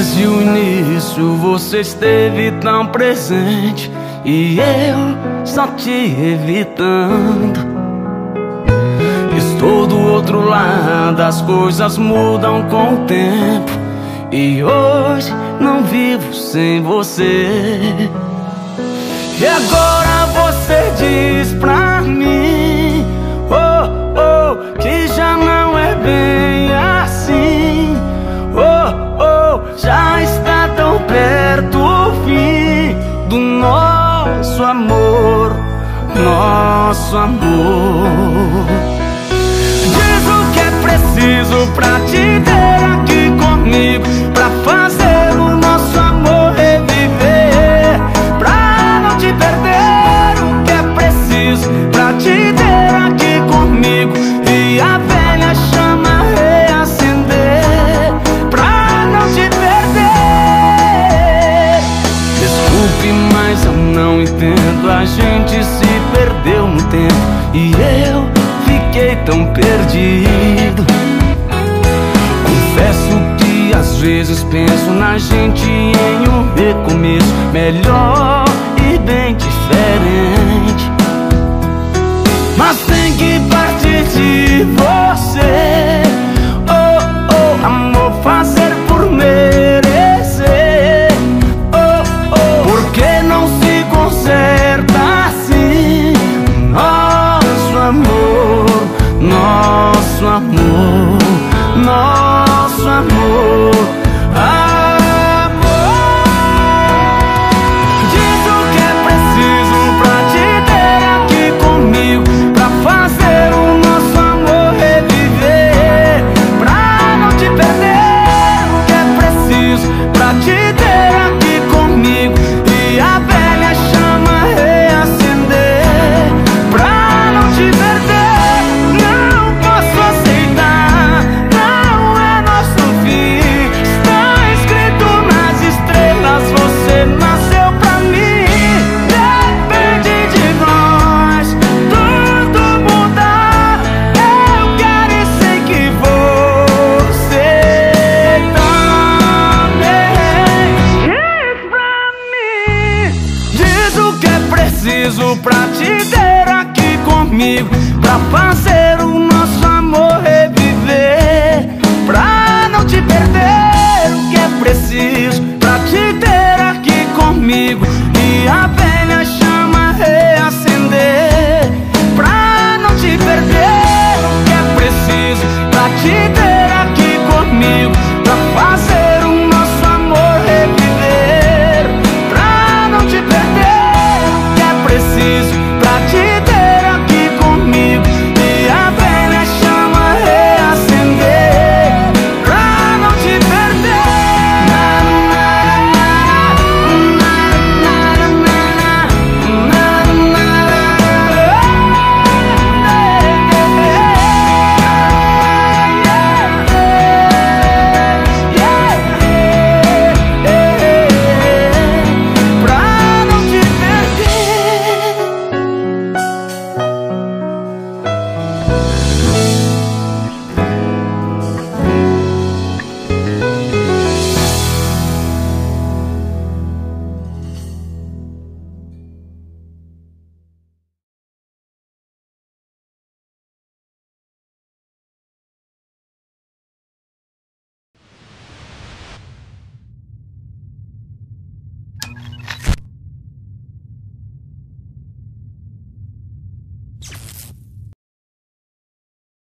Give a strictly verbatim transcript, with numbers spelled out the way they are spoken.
Desde o início você esteve tão presente e eu só te evitando. Estou do outro lado, as coisas mudam com o tempo e hoje não vivo sem você. E agora você diz pra mim, oh, oh, que já não é bem assim. Oh, oh, já está tão perto o fim do nosso amor, nosso amor. Diz o que é preciso pra te ter aqui comigo, pra fazer o nosso amor reviver, pra não te perder. O que é preciso pra te ter aqui comigo e a velha chama reacender, pra não te perder. Desculpe, mas eu não entendo, a gente se perdeu no tempo e eu fiquei tão perdido. Confesso que às vezes penso na gente em um recomeço melhor e bem diferente, mas tem que partir de você. Oh, oh, amor, fazer por merecer. Oh, oh, porque não se conserta assim nosso amor, nosso amor, nosso amor, amor. Diz o que é preciso pra te ter aqui comigo, pra fazer o nosso amor reviver, pra não te perder. O que é preciso pra te ter aqui comigo e a velha chama reacender, pra não te perder. Não posso aceitar, não é nosso fim. Está escrito nas estrelas, você nasceu pra mim. Depende de nós tudo mudar. Eu quero e sei que você também. Diz pra mim, diz o que é preciso pra te ter aqui comigo, pra fazer o nosso amor reviver, pra não te perder. O que é preciso pra te ter aqui comigo e a